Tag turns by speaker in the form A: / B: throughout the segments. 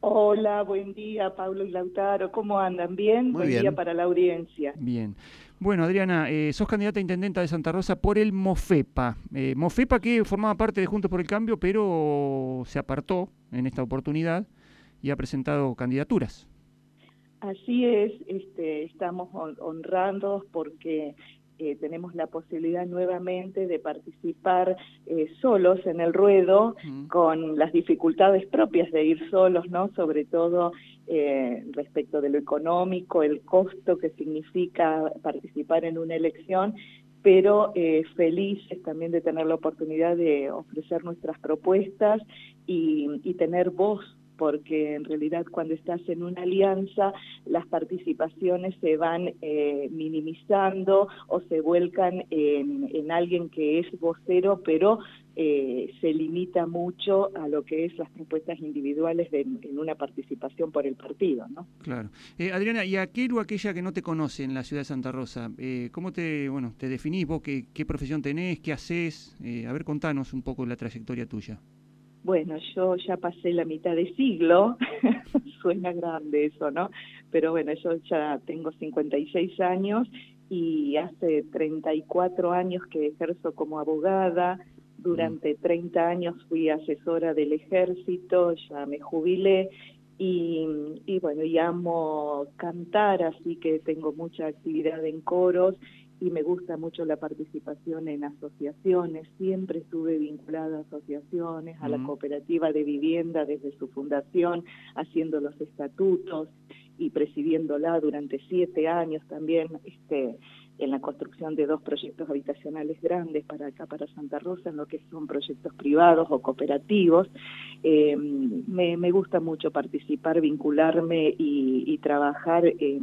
A: Hola, buen día, Pablo y Lautaro. ¿Cómo andan? ¿Bien?
B: Muy
A: Buen día
B: bien.
A: para la audiencia.
C: Bien. Bueno, Adriana, sos candidata a intendenta de Santa Rosa por el MOFEPA. MOFEPA que formaba parte de Juntos por el Cambio, pero se apartó en esta oportunidad y ha presentado candidaturas.
A: Así es, estamos honrados porque tenemos la posibilidad nuevamente de participar solos en el ruedo,
C: Mm.
A: con las dificultades propias de ir solos, ¿no? Sobre todo respecto de lo económico, el costo que significa participar en una elección, pero felices también de tener la oportunidad de ofrecer nuestras propuestas y tener voz, porque en realidad cuando estás en una alianza las participaciones se van minimizando o se vuelcan en alguien que es vocero, pero se limita mucho a lo que es las propuestas individuales en una participación por el partido, ¿no?
C: Claro. Adriana, y aquel o aquella que no te conoce en la ciudad de Santa Rosa, ¿cómo te definís vos? ¿Qué profesión tenés? ¿Qué haces? A ver, contanos un poco la trayectoria tuya.
A: Bueno, yo ya pasé la mitad de siglo, suena grande eso, ¿no? Pero bueno, yo ya tengo 56 años y hace 34 años que ejerzo como abogada.
C: Mm.
A: Durante 30 años fui asesora del ejército, ya me jubilé y bueno, y amo cantar, así que tengo mucha actividad en coros y me gusta mucho la participación en asociaciones. Siempre estuve vinculada a asociaciones, a la
C: Mm.
A: cooperativa de vivienda desde su fundación, haciendo los estatutos y presidiéndola durante 7 años también, en la construcción de 2 proyectos habitacionales grandes para acá, para Santa Rosa, en lo que son proyectos privados o cooperativos. Me gusta mucho participar, vincularme y trabajar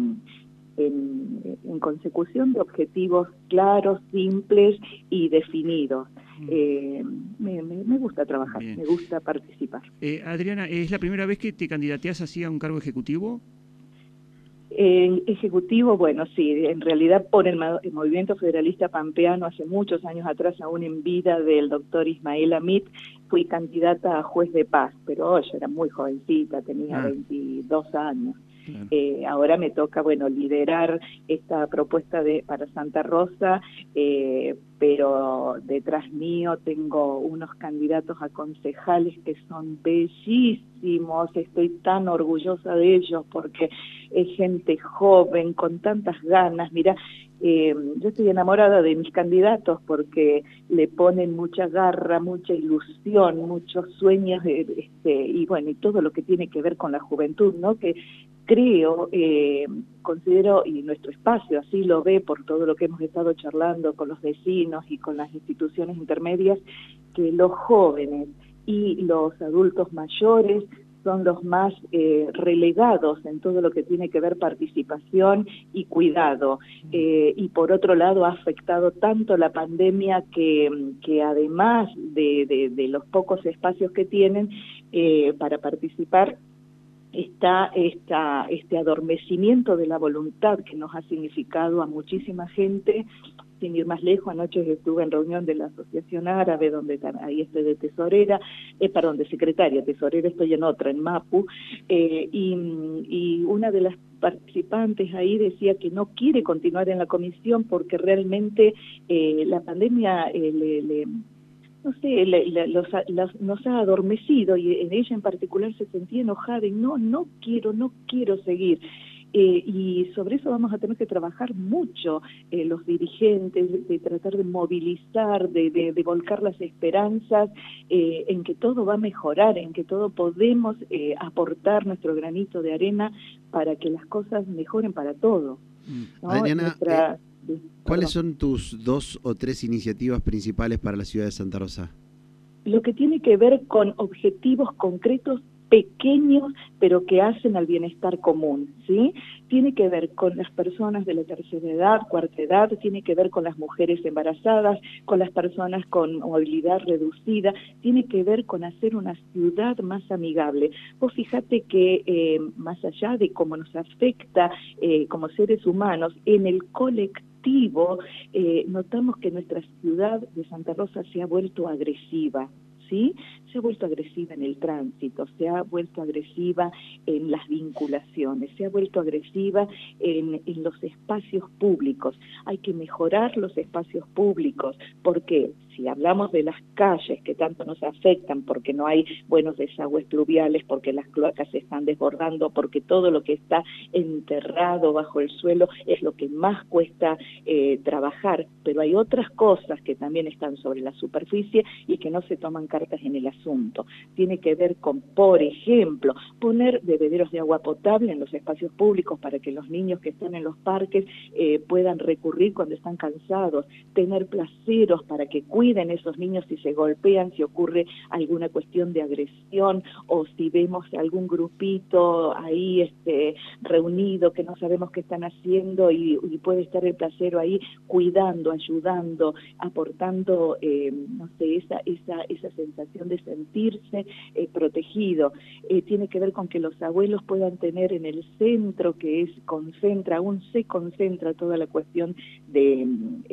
A: en consecución de objetivos claros, simples y definidos.
C: Mm.
A: Me gusta trabajar,
C: Bien.
A: me gusta participar.
C: Adriana, ¿es la primera vez que te candidateas así a un cargo ejecutivo?
A: Ejecutivo, bueno, sí, en realidad por el Movimiento Federalista Pampeano, hace muchos años atrás, aún en vida del doctor Ismael Amit, fui candidata a juez de paz, pero yo era muy jovencita, tenía
C: Ah,
A: 22 años.
C: claro.
A: Ahora me toca, bueno, liderar esta propuesta para Santa Rosa, pero detrás mío tengo unos candidatos a concejales que son bellísimos, estoy tan orgullosa de ellos porque es gente joven, con tantas ganas. Mira, yo estoy enamorada de mis candidatos porque le ponen mucha garra, mucha ilusión, muchos sueños, y bueno, y todo lo que tiene que ver con la juventud, ¿no? Que creo, considero, y nuestro espacio así lo ve por todo lo que hemos estado charlando con los vecinos y con las instituciones intermedias, que los jóvenes y los adultos mayores son los más relegados en todo lo que tiene que ver participación y cuidado. Y por otro lado ha afectado tanto la pandemia que además de los pocos espacios que tienen para participar, está este adormecimiento de la voluntad que nos ha significado a muchísima gente. Sin ir más lejos, anoche estuve en reunión de la Asociación Árabe, donde ahí estoy de tesorera, perdón, de secretaria, tesorera estoy en otra, en Mapu, y una de las participantes ahí decía que no quiere continuar en la comisión porque realmente la pandemia no sé, nos ha adormecido y en ella en particular se sentía enojada y no quiero seguir. Y sobre eso vamos a tener que trabajar mucho los dirigentes, de tratar de movilizar, de volcar las esperanzas en que todo va a mejorar, en que todo podemos aportar nuestro granito de arena para que las cosas mejoren para todos, ¿no?
B: Adriana,
A: Sí,
B: ¿cuáles
A: perdón.
B: son tus 2 o 3 iniciativas principales para la ciudad de Santa Rosa?
A: Lo que tiene que ver con objetivos concretos pequeños, pero que hacen al bienestar común, ¿sí? Tiene que ver con las personas de la tercera edad, cuarta edad, tiene que ver con las mujeres embarazadas, con las personas con movilidad reducida, tiene que ver con hacer una ciudad más amigable. Vos fíjate que más allá de cómo nos afecta como seres humanos, en el colectivo notamos que nuestra ciudad de Santa Rosa se ha vuelto agresiva, ¿sí? se ha vuelto agresiva en el tránsito, se ha vuelto agresiva en las vinculaciones, se ha vuelto agresiva en los espacios públicos. Hay que mejorar los espacios públicos, porque si hablamos de las calles que tanto nos afectan, porque no hay buenos desagües pluviales, porque las cloacas se están desbordando, porque todo lo que está enterrado bajo el suelo es lo que más cuesta trabajar, pero hay otras cosas que también están sobre la superficie y que no se toman cartas en el asunto. Tiene que ver con, por ejemplo, poner bebederos de agua potable en los espacios públicos para que los niños que están en los parques puedan recurrir cuando están cansados, tener placeros para que cuiden esos niños si se golpean, si ocurre alguna cuestión de agresión o si vemos algún grupito ahí reunido que no sabemos qué están haciendo y puede estar el placero ahí cuidando, ayudando, aportando, no sé, esa sensación de sentirse protegido. Tiene que ver con que los abuelos puedan tener en el centro, que aún se concentra toda la cuestión de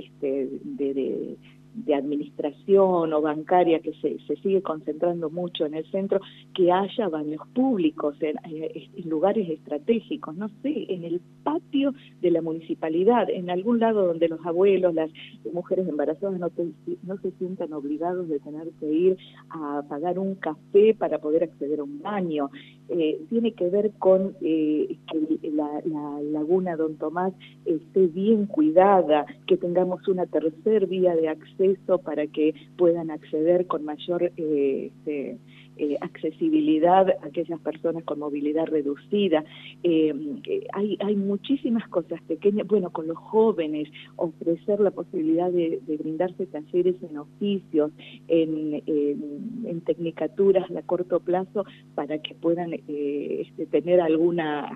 A: administración o bancaria, que se sigue concentrando mucho en el centro, que haya baños públicos en lugares estratégicos, no sé, en el patio de la municipalidad, en algún lado donde los abuelos, las mujeres embarazadas no se sientan obligados de tener que ir a pagar un café para poder acceder a un baño. Tiene que ver con que la laguna Don Tomás esté bien cuidada, que tengamos una tercer vía de acceso para que puedan acceder con mayor accesibilidad a aquellas personas con movilidad reducida. Hay muchísimas cosas pequeñas, bueno, con los jóvenes, ofrecer la posibilidad de brindarse talleres en oficios, en tecnicaturas a corto plazo, para que puedan tener alguna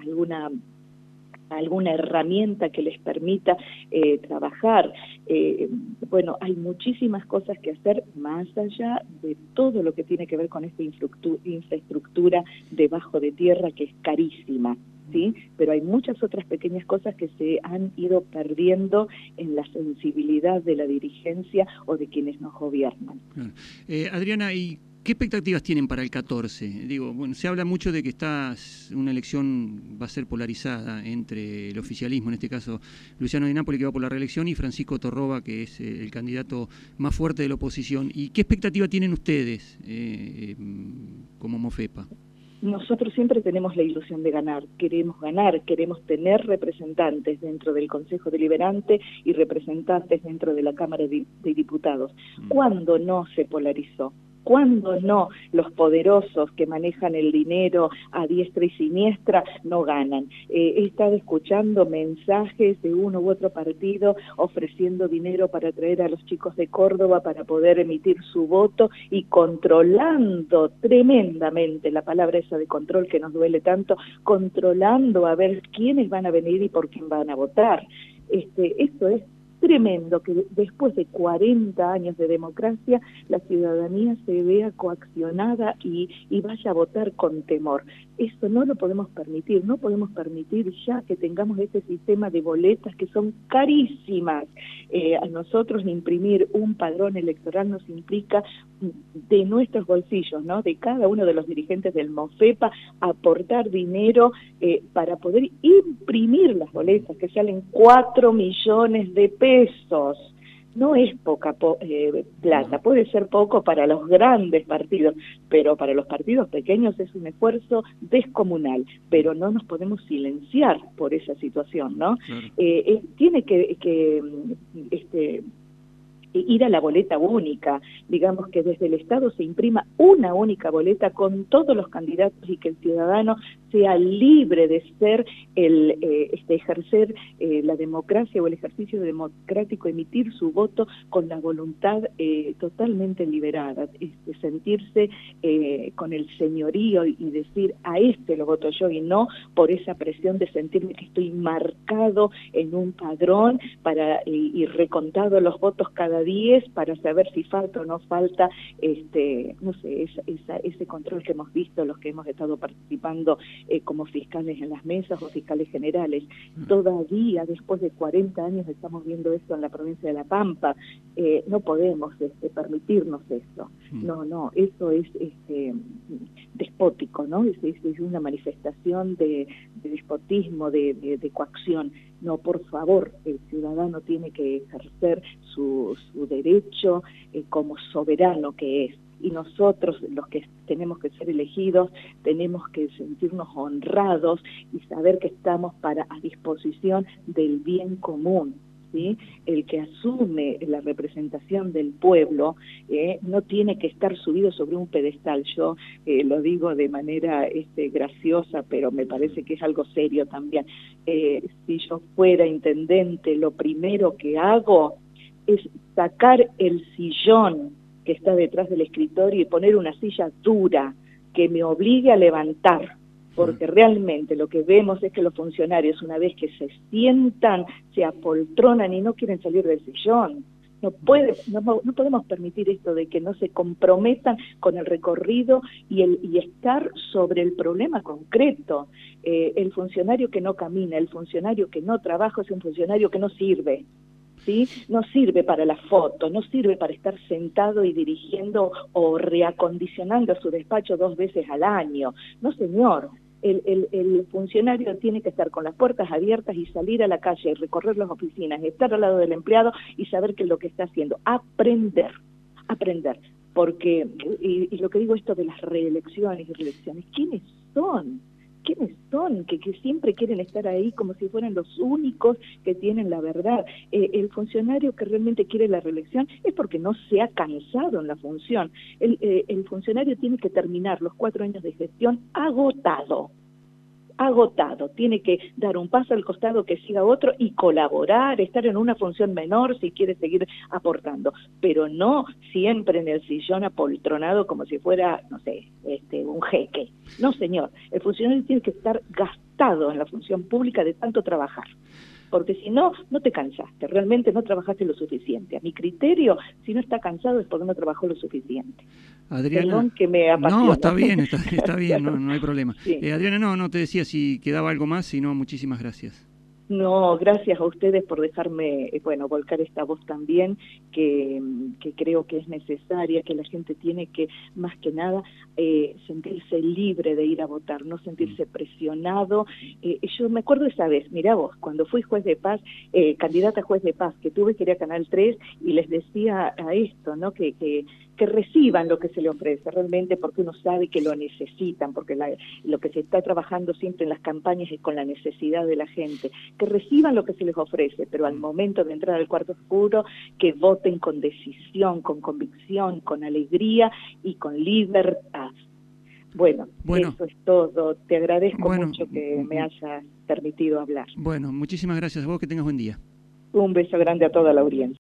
A: herramienta que les permita trabajar. Bueno, hay muchísimas cosas que hacer más allá de todo lo que tiene que ver con esta infraestructura debajo de tierra, que es carísima, ¿sí? Pero hay muchas otras pequeñas cosas que se han ido perdiendo en la sensibilidad de la dirigencia o de quienes nos gobiernan.
C: Claro. Adriana, ¿y qué expectativas tienen para el 14? Digo, bueno, se habla mucho de que una elección va a ser polarizada entre el oficialismo, en este caso Luciano Di Napoli, que va por la reelección, y Francisco Torroba, que es el candidato más fuerte de la oposición. ¿Y qué expectativa tienen ustedes como Mofepa?
A: Nosotros siempre tenemos la ilusión de ganar, queremos tener representantes dentro del Consejo Deliberante y representantes dentro de la Cámara de Diputados. ¿Cuándo no se polarizó? ¿Cuándo no los poderosos que manejan el dinero a diestra y siniestra no ganan? He estado escuchando mensajes de uno u otro partido ofreciendo dinero para traer a los chicos de Córdoba para poder emitir su voto y controlando tremendamente, la palabra esa de control que nos duele tanto, controlando a ver quiénes van a venir y por quién van a votar. Esto es tremendo, que después de 40 años de democracia la ciudadanía se vea coaccionada y vaya a votar con temor. Eso no lo podemos permitir, no podemos permitir ya que tengamos este sistema de boletas que son carísimas. A nosotros imprimir un padrón electoral nos implica de nuestros bolsillos, ¿no? De cada uno de los dirigentes del Mofepa, aportar dinero para poder imprimir las boletas, que salen 4 millones de pesos. No es poca plata, puede ser poco para los grandes partidos, pero para los partidos pequeños es un esfuerzo descomunal, pero no nos podemos silenciar por esa situación, ¿no? Claro. Tiene que ir a la boleta única, digamos que desde el Estado se imprima una única boleta con todos los candidatos y que el ciudadano sea libre de ser ejercer la democracia o el ejercicio democrático, emitir su voto con la voluntad totalmente liberada, sentirse con el señorío y decir a este lo voto yo, y no por esa presión de sentirme que estoy marcado en un padrón y recontado los votos cada 10 para saber si falta o no falta, no sé, ese control que hemos visto los que hemos estado participando como fiscales en las mesas o fiscales generales. Todavía, después de 40 años, estamos viendo esto en la provincia de La Pampa. No podemos permitirnos eso. No, eso es despótico, ¿no? Es una manifestación de despotismo, de coacción. No, por favor, el ciudadano tiene que ejercer su derecho como soberano que es. Y nosotros, los que tenemos que ser elegidos, tenemos que sentirnos honrados y saber que estamos a disposición del bien común, ¿sí? El que asume la representación del pueblo no tiene que estar subido sobre un pedestal. Yo lo digo de manera graciosa, pero me parece que es algo serio también. Si yo fuera intendente, lo primero que hago es sacar el sillón que está detrás del escritorio y poner una silla dura que me obligue a levantar, porque realmente lo que vemos es que los funcionarios, una vez que se sientan, se apoltronan y no quieren salir del sillón. No podemos permitir esto de que no se comprometan con el recorrido y estar sobre el problema concreto. El funcionario que no camina, el funcionario que no trabaja es un funcionario que no sirve. ¿Sí? No sirve para la foto, no sirve para estar sentado y dirigiendo o reacondicionando su despacho 2 veces al año. No, señor. El funcionario tiene que estar con las puertas abiertas y salir a la calle y recorrer las oficinas, estar al lado del empleado y saber qué es lo que está haciendo. Aprender. Porque, y lo que digo esto de las reelecciones y reelecciones, ¿quiénes son? Que siempre quieren estar ahí como si fueran los únicos que tienen la verdad. El funcionario que realmente quiere la reelección es porque no se ha cansado en la función. El funcionario tiene que terminar los 4 años de gestión agotado, tiene que dar un paso al costado, que siga otro y colaborar, estar en una función menor si quiere seguir aportando, pero no siempre en el sillón apoltronado como si fuera, no sé, un jeque. No, señor, el funcionario tiene que estar gastado en la función pública de tanto trabajar, porque si no, no te cansaste, realmente no trabajaste lo suficiente. A mi criterio, si no está cansado es porque no trabajó lo suficiente.
C: Adriana,
A: perdón que me apasiona.
C: No, está bien, no hay problema.
A: Sí.
C: Adriana, no te decía si quedaba algo más, sino muchísimas gracias.
A: No, gracias a ustedes por dejarme, volcar esta voz también, que creo que es necesaria, que la gente tiene que, más que nada, sentirse libre de ir a votar, no sentirse presionado. Yo me acuerdo esa vez, mirá vos, cuando fui juez de paz, candidata a juez de paz, que tuve que ir a Canal 3 y les decía a esto, ¿no? Que reciban lo que se le ofrece, realmente, porque uno sabe que lo necesitan, porque lo que se está trabajando siempre en las campañas es con la necesidad de la gente, que reciban lo que se les ofrece, pero al momento de entrar al cuarto oscuro, que voten con decisión, con convicción, con alegría y con libertad. Bueno, eso es todo. Te agradezco mucho que me hayas permitido hablar.
C: Bueno, muchísimas gracias a vos, que tengas buen día.
A: Un beso grande a toda la audiencia.